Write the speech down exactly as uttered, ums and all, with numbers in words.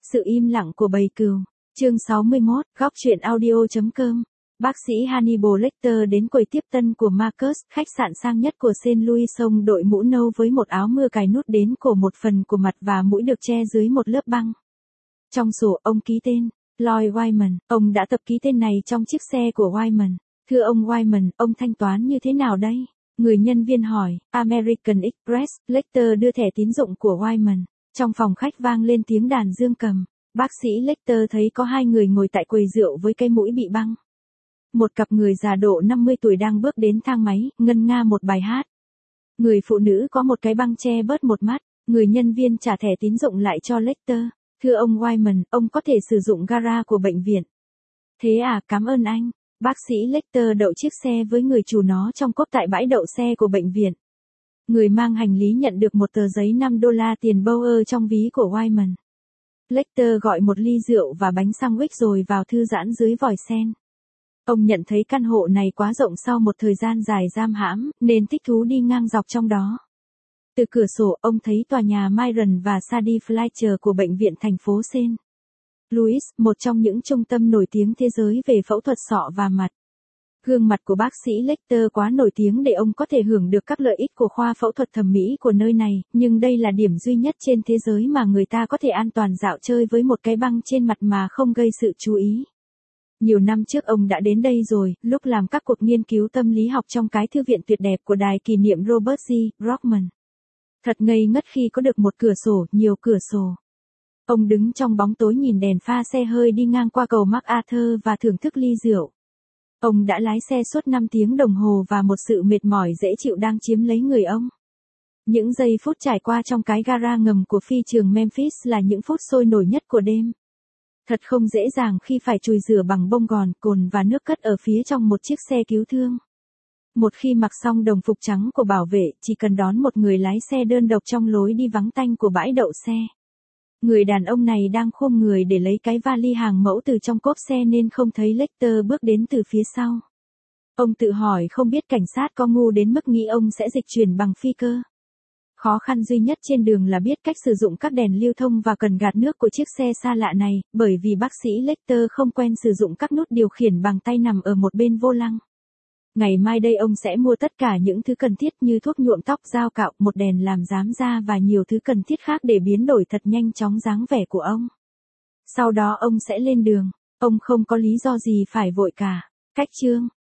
Sự im lặng của bầy cừu. Chương sáu mươi mốt, góc truyện audio chấm com. Bác sĩ Hannibal Lecter đến quầy tiếp tân của Marcus, khách sạn sang nhất của Saint Louis, ông đội mũ nâu với một áo mưa cài nút đến cổ, một phần của mặt và mũi được che dưới một lớp băng. Trong sổ, ông ký tên Lloyd Wyman. Ông đã tập ký tên này trong chiếc xe của Wyman. Thưa ông Wyman, ông thanh toán như thế nào đây? Người nhân viên hỏi. American Express. Lecter đưa thẻ tín dụng của Wyman. Trong phòng khách vang lên tiếng đàn dương cầm. Bác sĩ Lecter thấy có hai người ngồi tại quầy rượu với cái mũi bị băng. Một cặp người già độ năm mươi tuổi đang bước đến thang máy, ngân nga một bài hát. Người phụ nữ có một cái băng che bớt một mắt. Người nhân viên trả thẻ tín dụng lại cho Lecter. Thưa ông Wyman, ông có thể sử dụng gara của bệnh viện. Thế à, cảm ơn anh. Bác sĩ Lecter đậu chiếc xe với người chủ nó trong cốp tại bãi đậu xe của bệnh viện. Người mang hành lý nhận được một tờ giấy năm đô la tiền Bauer trong ví của Wyman. Lecter gọi một ly rượu và bánh sandwich rồi vào thư giãn dưới vòi sen. Ông nhận thấy căn hộ này quá rộng sau một thời gian dài giam hãm, nên thích thú đi ngang dọc trong đó. Từ cửa sổ, ông thấy tòa nhà Myron và Sadie Fletcher của bệnh viện thành phố Saint Louis, một trong những trung tâm nổi tiếng thế giới về phẫu thuật sọ và mặt. Gương mặt của bác sĩ Lecter quá nổi tiếng để ông có thể hưởng được các lợi ích của khoa phẫu thuật thẩm mỹ của nơi này, nhưng đây là điểm duy nhất trên thế giới mà người ta có thể an toàn dạo chơi với một cái băng trên mặt mà không gây sự chú ý. Nhiều năm trước ông đã đến đây rồi, lúc làm các cuộc nghiên cứu tâm lý học trong cái thư viện tuyệt đẹp của đài kỷ niệm Robert G. Brockman. Thật ngây ngất khi có được một cửa sổ, nhiều cửa sổ. Ông đứng trong bóng tối nhìn đèn pha xe hơi đi ngang qua cầu MacArthur và thưởng thức ly rượu. Ông đã lái xe suốt năm tiếng đồng hồ và một sự mệt mỏi dễ chịu đang chiếm lấy người ông. Những giây phút trải qua trong cái gara ngầm của phi trường Memphis là những phút sôi nổi nhất của đêm. Thật không dễ dàng khi phải chùi rửa bằng bông gòn, cồn và nước cất ở phía trong một chiếc xe cứu thương. Một khi mặc xong đồng phục trắng của bảo vệ, chỉ cần đón một người lái xe đơn độc trong lối đi vắng tanh của bãi đậu xe. Người đàn ông này đang khom người để lấy cái vali hàng mẫu từ trong cốp xe nên không thấy Lecter bước đến từ phía sau. Ông tự hỏi không biết cảnh sát có ngu đến mức nghĩ ông sẽ dịch chuyển bằng phi cơ. Khó khăn duy nhất trên đường là biết cách sử dụng các đèn lưu thông và cần gạt nước của chiếc xe xa lạ này, bởi vì bác sĩ Lecter không quen sử dụng các nút điều khiển bằng tay nằm ở một bên vô lăng. Ngày mai đây ông sẽ mua tất cả những thứ cần thiết như thuốc nhuộm tóc, dao cạo, một đèn làm rám da và nhiều thứ cần thiết khác để biến đổi thật nhanh chóng dáng vẻ của ông. Sau đó ông sẽ lên đường. Ông không có lý do gì phải vội cả. Cách chương